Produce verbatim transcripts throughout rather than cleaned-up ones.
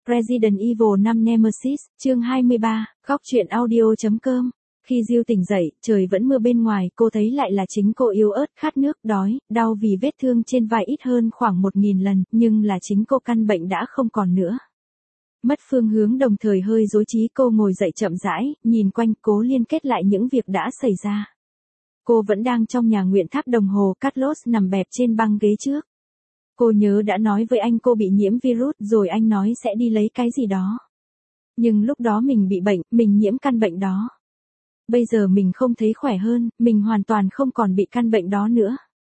Resident Evil năm Nemesis, chương hai mươi ba, góc truyện audio.com. Khi Jill tỉnh dậy, trời vẫn mưa bên ngoài, cô thấy lại là chính cô yếu ớt, khát nước, đói, đau vì vết thương trên vai ít hơn khoảng một nghìn lần, nhưng là chính cô căn bệnh đã không còn nữa. Mất phương hướng đồng thời hơi rối trí, cô ngồi dậy chậm rãi, nhìn quanh, cố liên kết lại những việc đã xảy ra. Cô vẫn đang trong nhà nguyện tháp đồng hồ, Carlos nằm bẹp trên băng ghế trước. Cô nhớ đã nói với anh cô bị nhiễm virus rồi anh nói sẽ đi lấy cái gì đó. Nhưng lúc đó mình bị bệnh, mình nhiễm căn bệnh đó. Bây giờ mình không thấy khỏe hơn, mình hoàn toàn không còn bị căn bệnh đó nữa.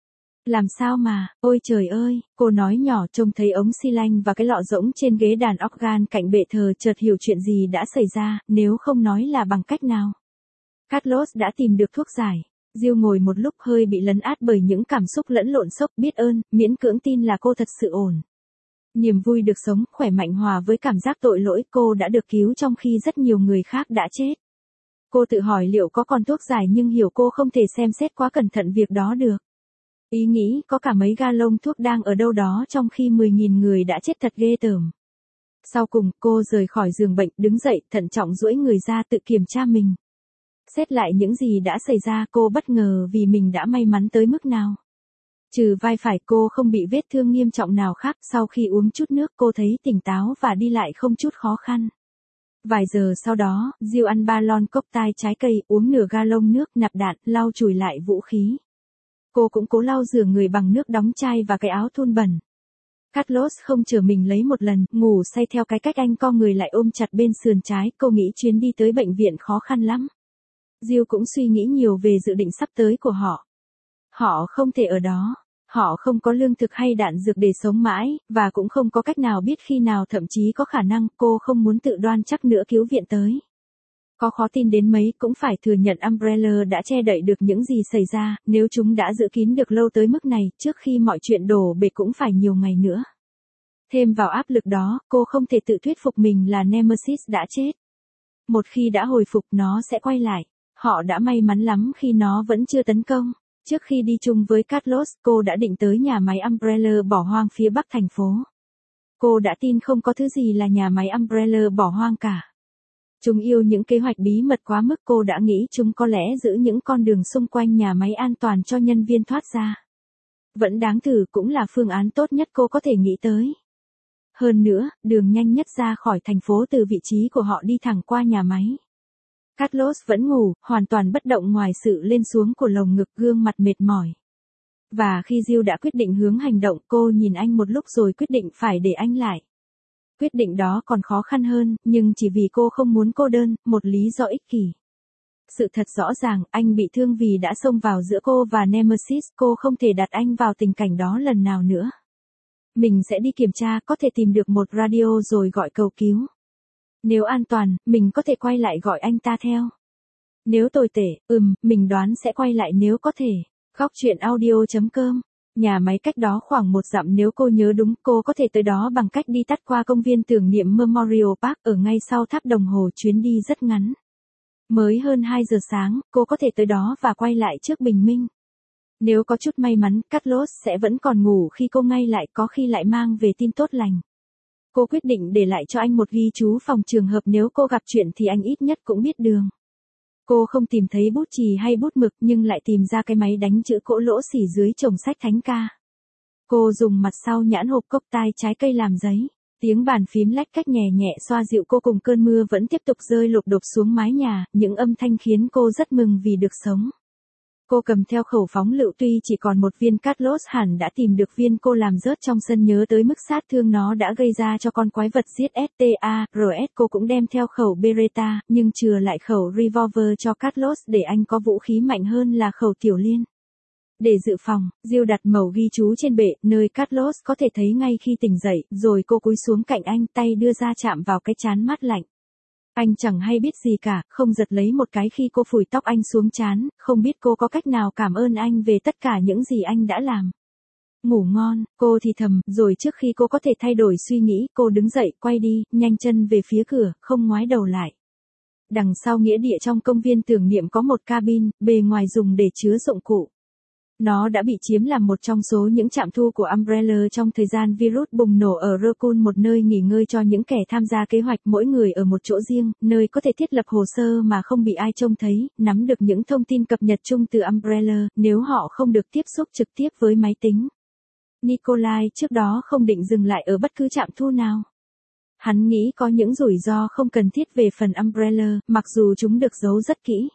Làm sao mà, ôi trời ơi, cô nói nhỏ, trông thấy ống xi lanh và cái lọ rỗng trên ghế đàn organ cạnh bệ thờ, chợt hiểu chuyện gì đã xảy ra, nếu không nói là bằng cách nào. Carlos đã tìm được thuốc giải. Jill ngồi một lúc hơi bị lấn át bởi những cảm xúc lẫn lộn, sốc, biết ơn, miễn cưỡng tin là cô thật sự ổn. Niềm vui được sống, khỏe mạnh hòa với cảm giác tội lỗi, cô đã được cứu trong khi rất nhiều người khác đã chết. Cô tự hỏi liệu có còn thuốc giải, nhưng hiểu cô không thể xem xét quá cẩn thận việc đó được. Ý nghĩ có cả mấy ga lông thuốc đang ở đâu đó trong khi mười nghìn người đã chết thật ghê tởm. Sau cùng, cô rời khỏi giường bệnh, đứng dậy, thận trọng duỗi người ra tự kiểm tra mình. Xét lại những gì đã xảy ra, cô bất ngờ vì mình đã may mắn tới mức nào. Trừ vai phải, cô không bị vết thương nghiêm trọng nào khác. Sau khi uống chút nước, cô thấy tỉnh táo và đi lại không chút khó khăn. Vài giờ sau đó, Jill ăn ba lon cốc tai trái cây, uống nửa ga lông nước, nạp đạn, lau chùi lại vũ khí. Cô cũng cố lau rửa người bằng nước đóng chai và cái áo thun bẩn. Carlos không chờ mình lấy một lần, ngủ say theo cái cách anh co người lại ôm chặt bên sườn trái. Cô nghĩ chuyến đi tới bệnh viện khó khăn lắm. Jill cũng suy nghĩ nhiều về dự định sắp tới của họ. Họ không thể ở đó. Họ không có lương thực hay đạn dược để sống mãi, và cũng không có cách nào biết khi nào, thậm chí có khả năng cô không muốn tự đoan chắc nữa cứu viện tới. Có khó tin đến mấy cũng phải thừa nhận Umbrella đã che đậy được những gì xảy ra, nếu chúng đã giữ kín được lâu tới mức này, trước khi mọi chuyện đổ bể cũng phải nhiều ngày nữa. Thêm vào áp lực đó, cô không thể tự thuyết phục mình là Nemesis đã chết. Một khi đã hồi phục, nó sẽ quay lại. Họ đã may mắn lắm khi nó vẫn chưa tấn công. Trước khi đi chung với Carlos, cô đã định tới nhà máy Umbrella bỏ hoang phía bắc thành phố. Cô đã tin không có thứ gì là nhà máy Umbrella bỏ hoang cả. Chúng yêu những kế hoạch bí mật quá mức, cô đã nghĩ chúng có lẽ giữ những con đường xung quanh nhà máy an toàn cho nhân viên thoát ra. Vẫn đáng thử, cũng là phương án tốt nhất cô có thể nghĩ tới. Hơn nữa, đường nhanh nhất ra khỏi thành phố từ vị trí của họ đi thẳng qua nhà máy. Carlos vẫn ngủ, hoàn toàn bất động ngoài sự lên xuống của lồng ngực, gương mặt mệt mỏi. Và khi Jill đã quyết định hướng hành động, cô nhìn anh một lúc rồi quyết định phải để anh lại. Quyết định đó còn khó khăn hơn, nhưng chỉ vì cô không muốn cô đơn, một lý do ích kỷ. Sự thật rõ ràng, anh bị thương vì đã xông vào giữa cô và Nemesis, cô không thể đặt anh vào tình cảnh đó lần nào nữa. Mình sẽ đi kiểm tra, có thể tìm được một radio rồi gọi cầu cứu. Nếu an toàn, mình có thể quay lại gọi anh ta theo. Nếu tồi tệ, ừm, mình đoán sẽ quay lại nếu có thể. Góc truyện audio.com. Nhà máy cách đó khoảng một dặm, nếu cô nhớ đúng, cô có thể tới đó bằng cách đi tắt qua công viên tưởng niệm Memorial Park ở ngay sau tháp đồng hồ. Chuyến đi rất ngắn. Mới hơn hai giờ sáng, cô có thể tới đó và quay lại trước bình minh. Nếu có chút may mắn, Carlos sẽ vẫn còn ngủ khi cô ngay lại, có khi lại mang về tin tốt lành. Cô quyết định để lại cho anh một ghi chú phòng trường hợp nếu cô gặp chuyện thì anh ít nhất cũng biết đường. Cô không tìm thấy bút chì hay bút mực, nhưng lại tìm ra cái máy đánh chữ cỗ lỗ xỉ dưới chồng sách thánh ca. Cô dùng mặt sau nhãn hộp cốc tai trái cây làm giấy. Tiếng bàn phím lách cách nhẹ nhẹ xoa dịu cô, cùng cơn mưa vẫn tiếp tục rơi lộp độp xuống mái nhà, những âm thanh khiến cô rất mừng vì được sống. Cô cầm theo khẩu phóng lựu, tuy chỉ còn một viên. Carlos hẳn đã tìm được viên cô làm rớt trong sân, nhớ tới mức sát thương nó đã gây ra cho con quái vật giết ét rờ ét. Cô cũng đem theo khẩu Beretta, nhưng chừa lại khẩu revolver cho Carlos để anh có vũ khí mạnh hơn là khẩu tiểu liên. Để dự phòng, Jill đặt mẩu ghi chú trên bệ, nơi Carlos có thể thấy ngay khi tỉnh dậy, rồi cô cúi xuống cạnh anh, tay đưa ra chạm vào cái trán mát lạnh. Anh chẳng hay biết gì cả, không giật lấy một cái khi cô phủi tóc anh xuống trán, không biết cô có cách nào cảm ơn anh về tất cả những gì anh đã làm. Ngủ ngon, cô thì thầm, rồi trước khi cô có thể thay đổi suy nghĩ, cô đứng dậy, quay đi, nhanh chân về phía cửa, không ngoái đầu lại. Đằng sau nghĩa địa trong công viên tưởng niệm có một cabin, bề ngoài dùng để chứa dụng cụ. Nó đã bị chiếm làm một trong số những trạm thu của Umbrella trong thời gian virus bùng nổ ở Raccoon, một nơi nghỉ ngơi cho những kẻ tham gia kế hoạch mỗi người ở một chỗ riêng, nơi có thể thiết lập hồ sơ mà không bị ai trông thấy, nắm được những thông tin cập nhật chung từ Umbrella, nếu họ không được tiếp xúc trực tiếp với máy tính. Nikolai trước đó không định dừng lại ở bất cứ trạm thu nào. Hắn nghĩ có những rủi ro không cần thiết về phần Umbrella, mặc dù chúng được giấu rất kỹ.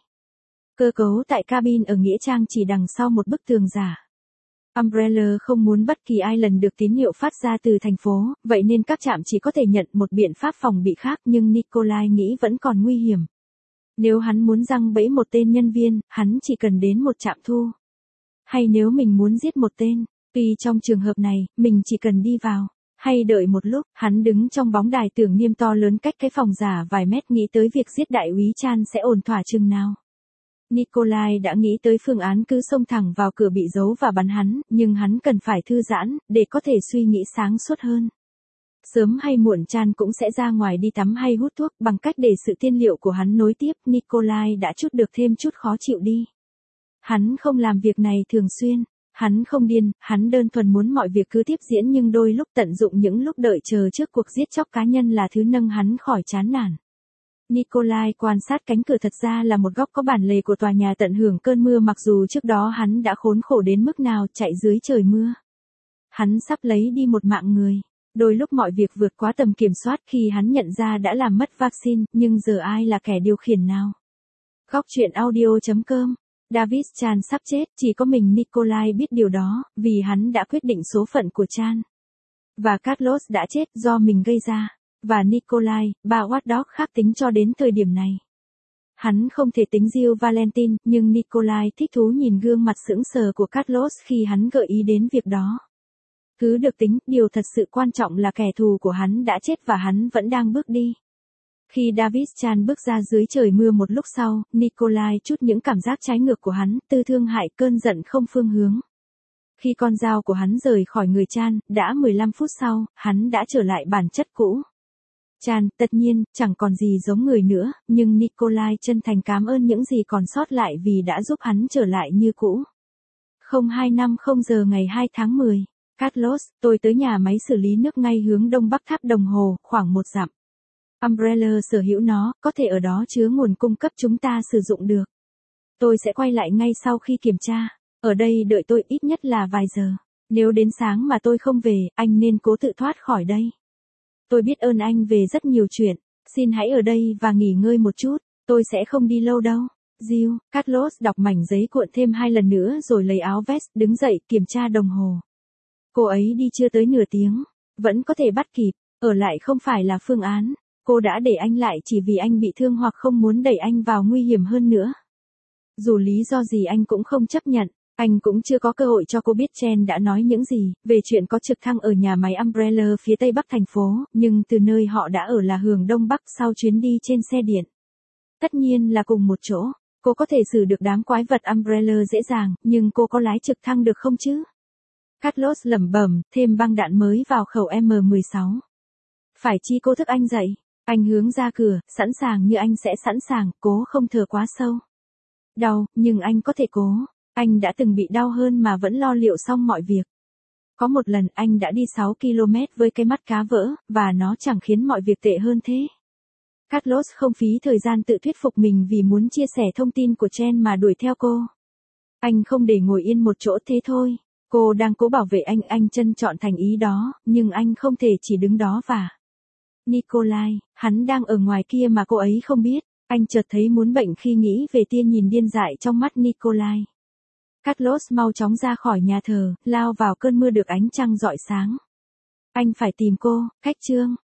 Cơ cấu tại cabin ở nghĩa trang chỉ đằng sau một bức tường giả. Umbrella không muốn bất kỳ ai lần được tín hiệu phát ra từ thành phố, vậy nên các trạm chỉ có thể nhận một biện pháp phòng bị khác, nhưng Nikolai nghĩ vẫn còn nguy hiểm. Nếu hắn muốn giăng bẫy một tên nhân viên, hắn chỉ cần đến một trạm thu. Hay nếu mình muốn giết một tên, tuy trong trường hợp này, mình chỉ cần đi vào. Hay đợi một lúc, hắn đứng trong bóng đài tưởng niêm to lớn cách cái phòng giả vài mét, nghĩ tới việc giết đại úy Chan sẽ ổn thỏa chừng nào. Nikolai đã nghĩ tới phương án cứ xông thẳng vào cửa bị giấu và bắn hắn, nhưng hắn cần phải thư giãn, để có thể suy nghĩ sáng suốt hơn. Sớm hay muộn Chan cũng sẽ ra ngoài đi tắm hay hút thuốc, bằng cách để sự tiên liệu của hắn nối tiếp, Nikolai đã chút được thêm chút khó chịu đi. Hắn không làm việc này thường xuyên. Hắn không điên, hắn đơn thuần muốn mọi việc cứ tiếp diễn, nhưng đôi lúc tận dụng những lúc đợi chờ trước cuộc giết chóc cá nhân là thứ nâng hắn khỏi chán nản. Nikolai quan sát cánh cửa, thật ra là một góc có bản lề của tòa nhà, tận hưởng cơn mưa, mặc dù trước đó hắn đã khốn khổ đến mức nào chạy dưới trời mưa. Hắn sắp lấy đi một mạng người. Đôi lúc mọi việc vượt quá tầm kiểm soát khi hắn nhận ra đã làm mất vaccine, nhưng giờ ai là kẻ điều khiển nào? Góc truyện audio chấm com. David Chan sắp chết, chỉ có mình Nikolai biết điều đó, vì hắn đã quyết định số phận của Chan. Và Carlos đã chết do mình gây ra. Và Nikolai, ba watchdog khác tính cho đến thời điểm này. Hắn không thể tính Jill Valentine, nhưng Nikolai thích thú nhìn gương mặt sững sờ của Carlos khi hắn gợi ý đến việc đó. Cứ được tính, điều thật sự quan trọng là kẻ thù của hắn đã chết và hắn vẫn đang bước đi. Khi David Chan bước ra dưới trời mưa một lúc sau, Nikolai chút những cảm giác trái ngược của hắn, tư thương hại, cơn giận không phương hướng. Khi con dao của hắn rời khỏi người Chan, đã mười lăm phút sau, hắn đã trở lại bản chất cũ. Chan, tất nhiên, chẳng còn gì giống người nữa, nhưng Nikolai chân thành cảm ơn những gì còn sót lại vì đã giúp hắn trở lại như cũ. không hai năm không giờ ngày hai tháng mười. Carlos, tôi tới nhà máy xử lý nước ngay hướng đông bắc tháp đồng hồ, khoảng một dặm. Umbrella sở hữu nó, có thể ở đó chứa nguồn cung cấp chúng ta sử dụng được. Tôi sẽ quay lại ngay sau khi kiểm tra. Ở đây đợi tôi ít nhất là vài giờ. Nếu đến sáng mà tôi không về, anh nên cố tự thoát khỏi đây. Tôi biết ơn anh về rất nhiều chuyện. Xin hãy ở đây và nghỉ ngơi một chút. Tôi sẽ không đi lâu đâu. Jill, Carlos đọc mảnh giấy cuộn thêm hai lần nữa rồi lấy áo vest, đứng dậy, kiểm tra đồng hồ. Cô ấy đi chưa tới nửa tiếng. Vẫn có thể bắt kịp. Ở lại không phải là phương án. Cô đã để anh lại chỉ vì anh bị thương hoặc không muốn đẩy anh vào nguy hiểm hơn nữa. Dù lý do gì anh cũng không chấp nhận. Anh cũng chưa có cơ hội cho cô biết Chen đã nói những gì về chuyện có trực thăng ở nhà máy Umbrella phía tây bắc thành phố, nhưng từ nơi họ đã ở là hướng đông bắc sau chuyến đi trên xe điện. Tất nhiên là cùng một chỗ. Cô có thể xử được đám quái vật Umbrella dễ dàng, nhưng cô có lái trực thăng được không chứ? Carlos lẩm bẩm, thêm băng đạn mới vào khẩu M mười sáu. Phải chi cô thức anh dậy? Anh hướng ra cửa, sẵn sàng như anh sẽ sẵn sàng, cố không thở quá sâu. Đau, nhưng anh có thể cố. Anh đã từng bị đau hơn mà vẫn lo liệu xong mọi việc. Có một lần anh đã đi sáu ki lô mét với cái mắt cá vỡ, và nó chẳng khiến mọi việc tệ hơn thế. Carlos không phí thời gian tự thuyết phục mình vì muốn chia sẻ thông tin của Chen mà đuổi theo cô. Anh không để ngồi yên một chỗ thế thôi. Cô đang cố bảo vệ anh, anh trân trọng thành ý đó, nhưng anh không thể chỉ đứng đó và... Nikolai, hắn đang ở ngoài kia mà cô ấy không biết. Anh chợt thấy muốn bệnh khi nghĩ về tia nhìn điên dại trong mắt Nikolai. Carlos mau chóng ra khỏi nhà thờ, lao vào cơn mưa được ánh trăng rọi sáng. Anh phải tìm cô, cách chương.